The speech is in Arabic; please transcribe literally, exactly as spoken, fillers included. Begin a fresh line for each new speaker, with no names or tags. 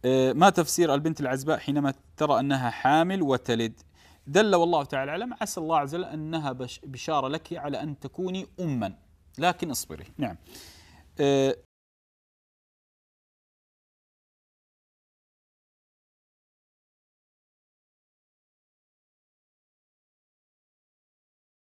آه، ما تفسير البنت العزباء حينما ترى أنها حامل وتلد؟ دل والله تعالى أعلم، عسى الله عز وجل أنها بشارة لك على أن تكوني أما، لكن اصبري. نعم. آه،